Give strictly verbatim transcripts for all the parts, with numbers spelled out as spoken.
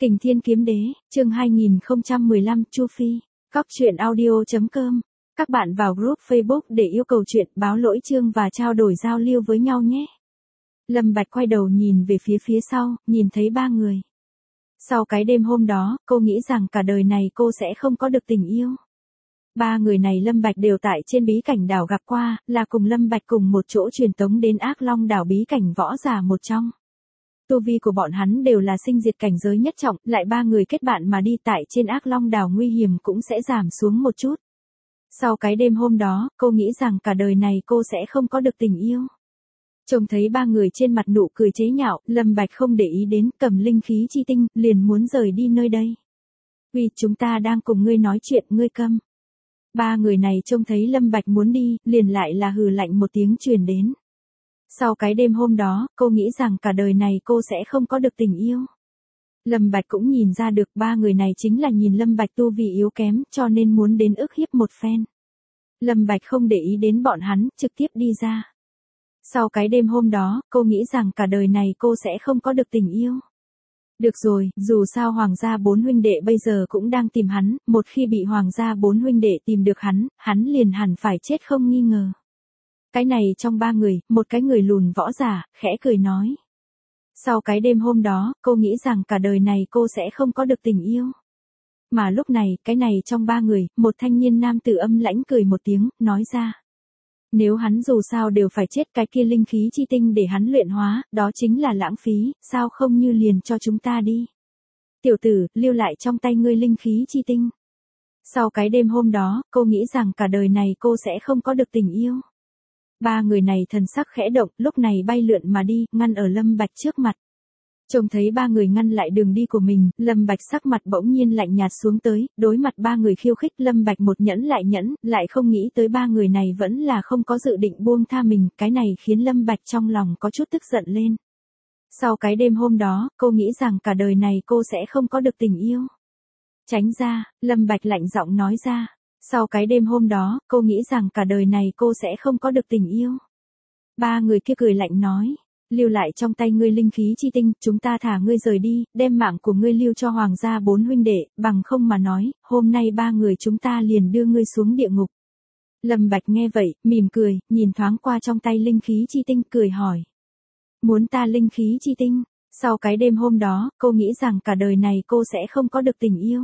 Kình Thiên Kiếm Đế, chương hai nghìn không trăm mười lăm, Chu Phi, Cóc truyện audio chấm com. Các bạn vào group Facebook để yêu cầu chuyện, báo lỗi chương và trao đổi giao lưu với nhau nhé. Lâm Bạch quay đầu nhìn về phía phía sau, nhìn thấy ba người. Sau cái đêm hôm đó, cô nghĩ rằng cả đời này cô sẽ không có được tình yêu. Ba người này Lâm Bạch đều tại trên bí cảnh đảo gặp qua, là cùng Lâm Bạch cùng một chỗ truyền tống đến Ác Long đảo bí cảnh võ giả một trong. Tu vi của bọn hắn đều là sinh diệt cảnh giới nhất trọng, lại ba người kết bạn mà đi tại trên Ác Long đảo nguy hiểm cũng sẽ giảm xuống một chút. Sau cái đêm hôm đó, cô nghĩ rằng cả đời này cô sẽ không có được tình yêu. Trông thấy ba người trên mặt nụ cười chế nhạo, Lâm Bạch không để ý đến, cầm linh khí chi tinh, liền muốn rời đi nơi đây. Vì chúng ta đang cùng ngươi nói chuyện, ngươi câm. Ba người này trông thấy Lâm Bạch muốn đi, liền lại là hừ lạnh một tiếng truyền đến. Sau cái đêm hôm đó, cô nghĩ rằng cả đời này cô sẽ không có được tình yêu. Lâm Bạch cũng nhìn ra được ba người này chính là nhìn Lâm Bạch tu vi yếu kém, cho nên muốn đến ức hiếp một phen. Lâm Bạch không để ý đến bọn hắn, trực tiếp đi ra. Sau cái đêm hôm đó, cô nghĩ rằng cả đời này cô sẽ không có được tình yêu. Được rồi, dù sao Hoàng gia bốn huynh đệ bây giờ cũng đang tìm hắn, một khi bị Hoàng gia bốn huynh đệ tìm được hắn, hắn liền hẳn phải chết không nghi ngờ. Cái này trong ba người, một cái người lùn võ giả, khẽ cười nói. Sau cái đêm hôm đó, cô nghĩ rằng cả đời này cô sẽ không có được tình yêu. Mà lúc này, cái này trong ba người, một thanh niên nam tử âm lãnh cười một tiếng, nói ra. Nếu hắn dù sao đều phải chết, cái kia linh khí chi tinh để hắn luyện hóa, đó chính là lãng phí, sao không như liền cho chúng ta đi. Tiểu tử, lưu lại trong tay ngươi linh khí chi tinh. Sau cái đêm hôm đó, cô nghĩ rằng cả đời này cô sẽ không có được tình yêu. Ba người này thần sắc khẽ động, lúc này bay lượn mà đi, ngăn ở Lâm Bạch trước mặt. Trông thấy ba người ngăn lại đường đi của mình, Lâm Bạch sắc mặt bỗng nhiên lạnh nhạt xuống tới, đối mặt ba người khiêu khích, Lâm Bạch một nhẫn lại nhẫn, lại không nghĩ tới ba người này vẫn là không có dự định buông tha mình, cái này khiến Lâm Bạch trong lòng có chút tức giận lên. Sau cái đêm hôm đó, cô nghĩ rằng cả đời này cô sẽ không có được tình yêu. Tránh ra, Lâm Bạch lạnh giọng nói ra. Sau cái đêm hôm đó, cô nghĩ rằng cả đời này cô sẽ không có được tình yêu. Ba người kia cười lạnh nói. Lưu lại trong tay ngươi linh khí chi tinh, chúng ta thả ngươi rời đi, đem mạng của ngươi lưu cho Hoàng gia bốn huynh đệ, bằng không mà nói, hôm nay ba người chúng ta liền đưa ngươi xuống địa ngục. Lâm Bạch nghe vậy, mỉm cười, nhìn thoáng qua trong tay linh khí chi tinh, cười hỏi. Muốn ta linh khí chi tinh? Sau cái đêm hôm đó, cô nghĩ rằng cả đời này cô sẽ không có được tình yêu.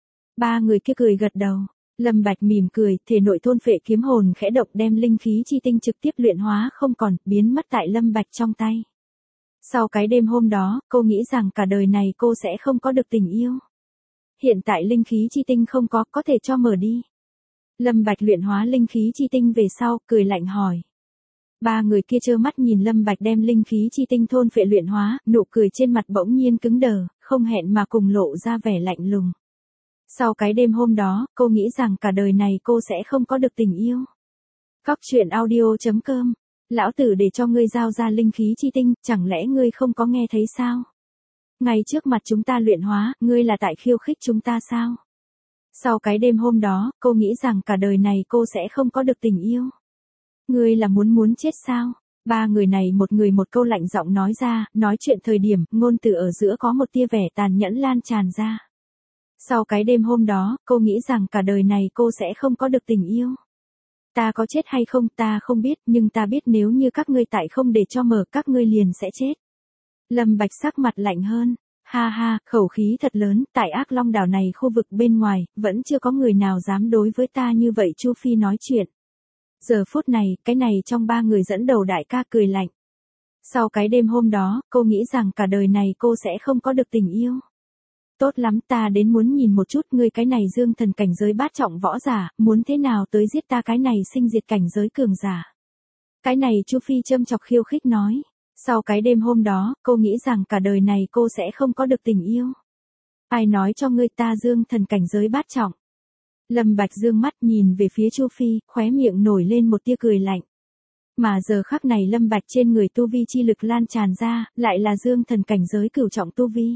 Ba người kia cười gật đầu. Lâm Bạch mỉm cười, thể nội thôn phệ kiếm hồn khẽ động đem linh khí chi tinh trực tiếp luyện hóa không còn, biến mất tại Lâm Bạch trong tay. Sau cái đêm hôm đó, cô nghĩ rằng cả đời này cô sẽ không có được tình yêu. Hiện tại linh khí chi tinh không có, có thể cho mở đi. Lâm Bạch luyện hóa linh khí chi tinh về sau, cười lạnh hỏi. Ba người kia trơ mắt nhìn Lâm Bạch đem linh khí chi tinh thôn phệ luyện hóa, nụ cười trên mặt bỗng nhiên cứng đờ, không hẹn mà cùng lộ ra vẻ lạnh lùng. Sau cái đêm hôm đó, cô nghĩ rằng cả đời này cô sẽ không có được tình yêu. Cóc truyện audio chấm com. Lão tử để cho ngươi giao ra linh khí chi tinh, chẳng lẽ ngươi không có nghe thấy sao? Ngay trước mặt chúng ta luyện hóa, ngươi là tại khiêu khích chúng ta sao? Sau cái đêm hôm đó, cô nghĩ rằng cả đời này cô sẽ không có được tình yêu. Ngươi là muốn muốn chết sao? Ba người này một người một câu lạnh giọng nói ra, nói chuyện thời điểm, ngôn từ ở giữa có một tia vẻ tàn nhẫn lan tràn ra. Sau cái đêm hôm đó, cô nghĩ rằng cả đời này cô sẽ không có được tình yêu. Ta có chết hay không ta không biết, nhưng ta biết nếu như các ngươi tại không để cho mở các ngươi liền sẽ chết. Lâm Bạch sắc mặt lạnh hơn. Ha ha, khẩu khí thật lớn, tại Ác Long đảo này khu vực bên ngoài, vẫn chưa có người nào dám đối với ta như vậy. Chu Phi nói chuyện. Giờ phút này, cái này trong ba người dẫn đầu đại ca cười lạnh. Sau cái đêm hôm đó, cô nghĩ rằng cả đời này cô sẽ không có được tình yêu. Tốt lắm, ta đến muốn nhìn một chút ngươi cái này dương thần cảnh giới bát trọng võ giả, muốn thế nào tới giết ta cái này sinh diệt cảnh giới cường giả. Cái này Chu Phi châm chọc khiêu khích nói. Sau cái đêm hôm đó, cô nghĩ rằng cả đời này cô sẽ không có được tình yêu. Ai nói cho ngươi ta dương thần cảnh giới bát trọng? Lâm Bạch dương mắt nhìn về phía Chu Phi, khóe miệng nổi lên một tia cười lạnh. Mà giờ khắc này Lâm Bạch trên người tu vi chi lực lan tràn ra, lại là dương thần cảnh giới cửu trọng tu vi.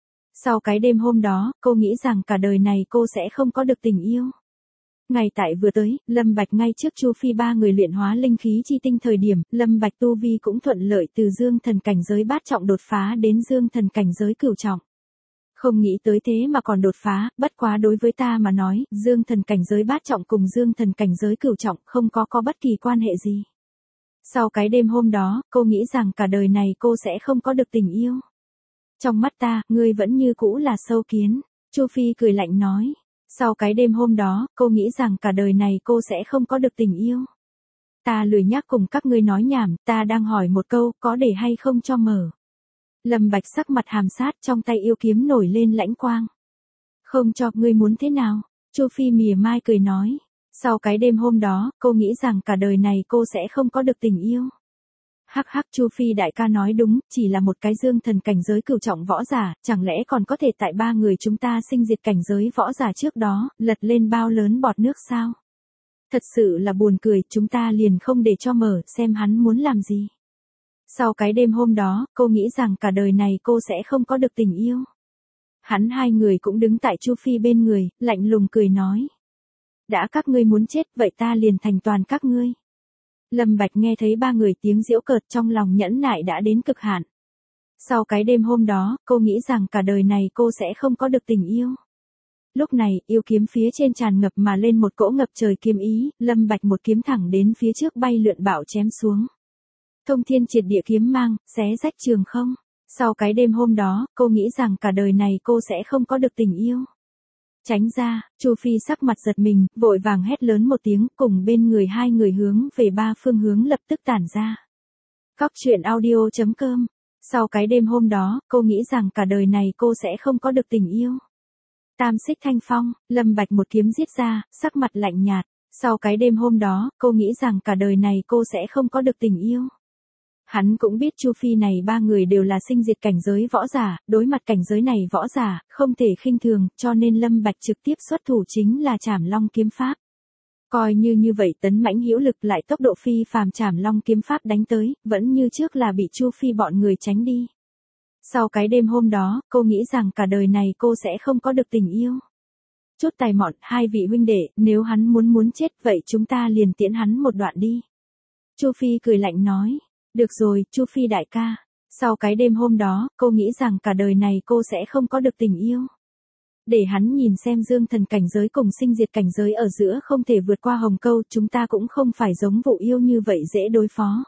Sau cái đêm hôm đó, cô nghĩ rằng cả đời này cô sẽ không có được tình yêu. Ngày tại vừa tới, Lâm Bạch ngay trước Chu Phi ba người luyện hóa linh khí chi tinh thời điểm, Lâm Bạch tu vi cũng thuận lợi từ dương thần cảnh giới bát trọng đột phá đến dương thần cảnh giới cửu trọng. Không nghĩ tới thế mà còn đột phá, bất quá đối với ta mà nói, dương thần cảnh giới bát trọng cùng dương thần cảnh giới cửu trọng không có có bất kỳ quan hệ gì. Sau cái đêm hôm đó, cô nghĩ rằng cả đời này cô sẽ không có được tình yêu. Trong mắt ta, ngươi vẫn như cũ là sâu kiến. Chu Phi cười lạnh nói. Sau cái đêm hôm đó, cô nghĩ rằng cả đời này cô sẽ không có được tình yêu. Ta lười nhắc cùng các ngươi nói nhảm, ta đang hỏi một câu, có để hay không cho mở. Lâm Bạch sắc mặt hàm sát, trong tay yêu kiếm nổi lên lãnh quang. Không cho, ngươi muốn thế nào? Chu Phi mỉa mai cười nói. Sau cái đêm hôm đó, cô nghĩ rằng cả đời này cô sẽ không có được tình yêu. Hắc hắc, Chu Phi đại ca nói đúng, chỉ là một cái dương thần cảnh giới cửu trọng võ giả, chẳng lẽ còn có thể tại ba người chúng ta sinh diệt cảnh giới võ giả trước đó, lật lên bao lớn bọt nước sao? Thật sự là buồn cười, chúng ta liền không để cho mở, xem hắn muốn làm gì. Sau cái đêm hôm đó, cô nghĩ rằng cả đời này cô sẽ không có được tình yêu. Hắn hai người cũng đứng tại Chu Phi bên người, lạnh lùng cười nói. Đã các ngươi muốn chết, vậy ta liền thành toàn các ngươi. Lâm Bạch nghe thấy ba người tiếng giễu cợt, trong lòng nhẫn nại đã đến cực hạn. Sau cái đêm hôm đó, cô nghĩ rằng cả đời này cô sẽ không có được tình yêu. Lúc này, yêu kiếm phía trên tràn ngập mà lên một cỗ ngập trời kiếm ý, Lâm Bạch một kiếm thẳng đến phía trước bay lượn bạo chém xuống. Thông thiên triệt địa kiếm mang, xé rách trường không. Sau cái đêm hôm đó, cô nghĩ rằng cả đời này cô sẽ không có được tình yêu. Tránh ra, Chu Phi sắc mặt giật mình, vội vàng hét lớn một tiếng, cùng bên người hai người hướng về ba phương hướng lập tức tản ra. Cóc truyện audio chấm com. Sau cái đêm hôm đó, cô nghĩ rằng cả đời này cô sẽ không có được tình yêu. Tam xích thanh phong, Lâm Bạch một kiếm giết ra, sắc mặt lạnh nhạt. Sau cái đêm hôm đó, cô nghĩ rằng cả đời này cô sẽ không có được tình yêu. Hắn cũng biết Chu Phi này ba người đều là sinh diệt cảnh giới võ giả, đối mặt cảnh giới này võ giả, không thể khinh thường, cho nên Lâm Bạch trực tiếp xuất thủ chính là Trảm Long kiếm pháp. Coi như như vậy tấn mãnh hữu lực lại tốc độ phi phàm Trảm Long kiếm pháp đánh tới, vẫn như trước là bị Chu Phi bọn người tránh đi. Sau cái đêm hôm đó, cô nghĩ rằng cả đời này cô sẽ không có được tình yêu. Chút tài mọn, hai vị huynh đệ, nếu hắn muốn muốn chết vậy chúng ta liền tiễn hắn một đoạn đi. Chu Phi cười lạnh nói. Được rồi, Chu Phi đại ca. Sau cái đêm hôm đó, cô nghĩ rằng cả đời này cô sẽ không có được tình yêu. Để hắn nhìn xem dương thần cảnh giới cùng sinh diệt cảnh giới ở giữa không thể vượt qua hồng câu, chúng ta cũng không phải giống vụ yêu như vậy dễ đối phó.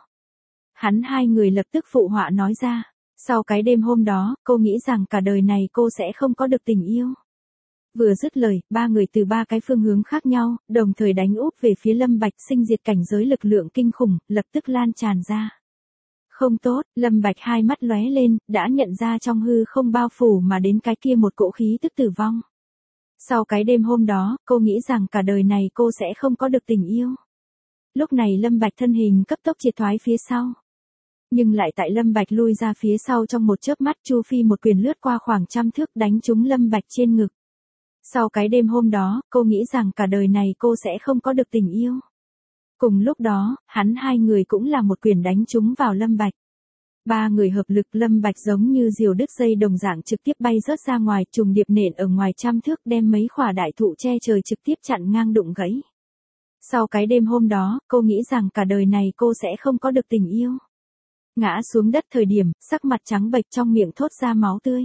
Hắn hai người lập tức phụ họa nói ra. Sau cái đêm hôm đó, cô nghĩ rằng cả đời này cô sẽ không có được tình yêu. Vừa dứt lời, ba người từ ba cái phương hướng khác nhau, đồng thời đánh úp về phía Lâm Bạch, sinh diệt cảnh giới lực lượng kinh khủng, lập tức lan tràn ra. Không tốt, Lâm Bạch hai mắt lóe lên, đã nhận ra trong hư không bao phủ mà đến cái kia một cỗ khí tức tử vong. Sau cái đêm hôm đó, cô nghĩ rằng cả đời này cô sẽ không có được tình yêu. Lúc này Lâm Bạch thân hình cấp tốc triệt thoái phía sau. Nhưng lại tại Lâm Bạch lui ra phía sau trong một chớp mắt, Chu Phi một quyền lướt qua khoảng trăm thước đánh trúng Lâm Bạch trên ngực. Sau cái đêm hôm đó, cô nghĩ rằng cả đời này cô sẽ không có được tình yêu. Cùng lúc đó, hắn hai người cũng là một quyền đánh trúng vào Lâm Bạch. Ba người hợp lực, Lâm Bạch giống như diều đứt dây đồng dạng trực tiếp bay rớt ra ngoài, trùng điệp nện ở ngoài trăm thước, đem mấy khỏa đại thụ che trời trực tiếp chặn ngang đụng gãy. Sau cái đêm hôm đó, cô nghĩ rằng cả đời này cô sẽ không có được tình yêu. Ngã xuống đất thời điểm, sắc mặt trắng bệch, trong miệng thốt ra máu tươi.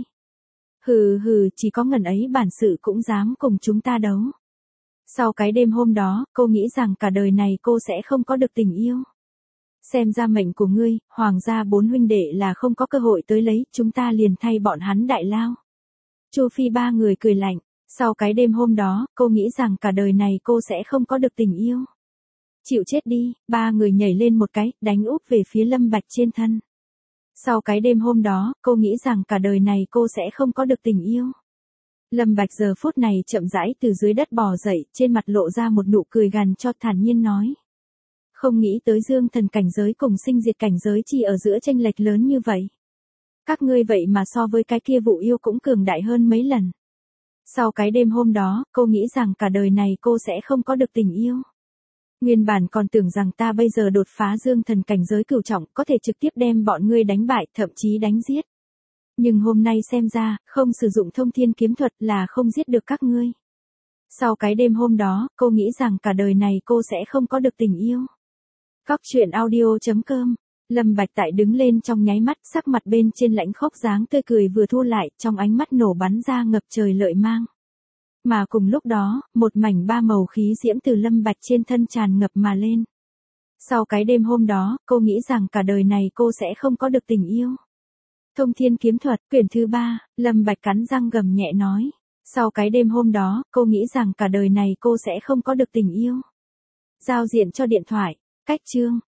Hừ hừ, chỉ có ngần ấy bản sự cũng dám cùng chúng ta đấu. Sau cái đêm hôm đó, cô nghĩ rằng cả đời này cô sẽ không có được tình yêu. Xem ra mệnh của ngươi, hoàng gia bốn huynh đệ là không có cơ hội tới lấy, chúng ta liền thay bọn hắn đại lao. Chu Phi ba người cười lạnh. Sau cái đêm hôm đó, cô nghĩ rằng cả đời này cô sẽ không có được tình yêu. Chịu chết đi, ba người nhảy lên một cái, đánh úp về phía Lâm Bạch trên thân. Sau cái đêm hôm đó, cô nghĩ rằng cả đời này cô sẽ không có được tình yêu. Lâm Bạch giờ phút này chậm rãi từ dưới đất bò dậy, trên mặt lộ ra một nụ cười gằn cho thản nhiên nói. Không nghĩ tới dương thần cảnh giới cùng sinh diệt cảnh giới chỉ ở giữa chênh lệch lớn như vậy. Các ngươi vậy mà so với cái kia vụ yêu cũng cường đại hơn mấy lần. Sau cái đêm hôm đó, cô nghĩ rằng cả đời này cô sẽ không có được tình yêu. Nguyên bản còn tưởng rằng ta bây giờ đột phá dương thần cảnh giới cửu trọng, có thể trực tiếp đem bọn ngươi đánh bại, thậm chí đánh giết. Nhưng hôm nay xem ra, không sử dụng thông thiên kiếm thuật là không giết được các ngươi. Sau cái đêm hôm đó, cô nghĩ rằng cả đời này cô sẽ không có được tình yêu. Cóc truyện audio chấm com Lâm Bạch Tại đứng lên trong nháy mắt, sắc mặt bên trên lãnh khốc dáng tươi cười vừa thu lại, trong ánh mắt nổ bắn ra ngập trời lợi mang. Mà cùng lúc đó, một mảnh ba màu khí diễm từ Lâm Bạch trên thân tràn ngập mà lên. Sau cái đêm hôm đó, cô nghĩ rằng cả đời này cô sẽ không có được tình yêu. Thông Thiên Kiếm Thuật, quyển thứ ba, Lâm Bạch cắn răng gầm nhẹ nói. Sau cái đêm hôm đó, cô nghĩ rằng cả đời này cô sẽ không có được tình yêu. Giao diện cho điện thoại, cách chương.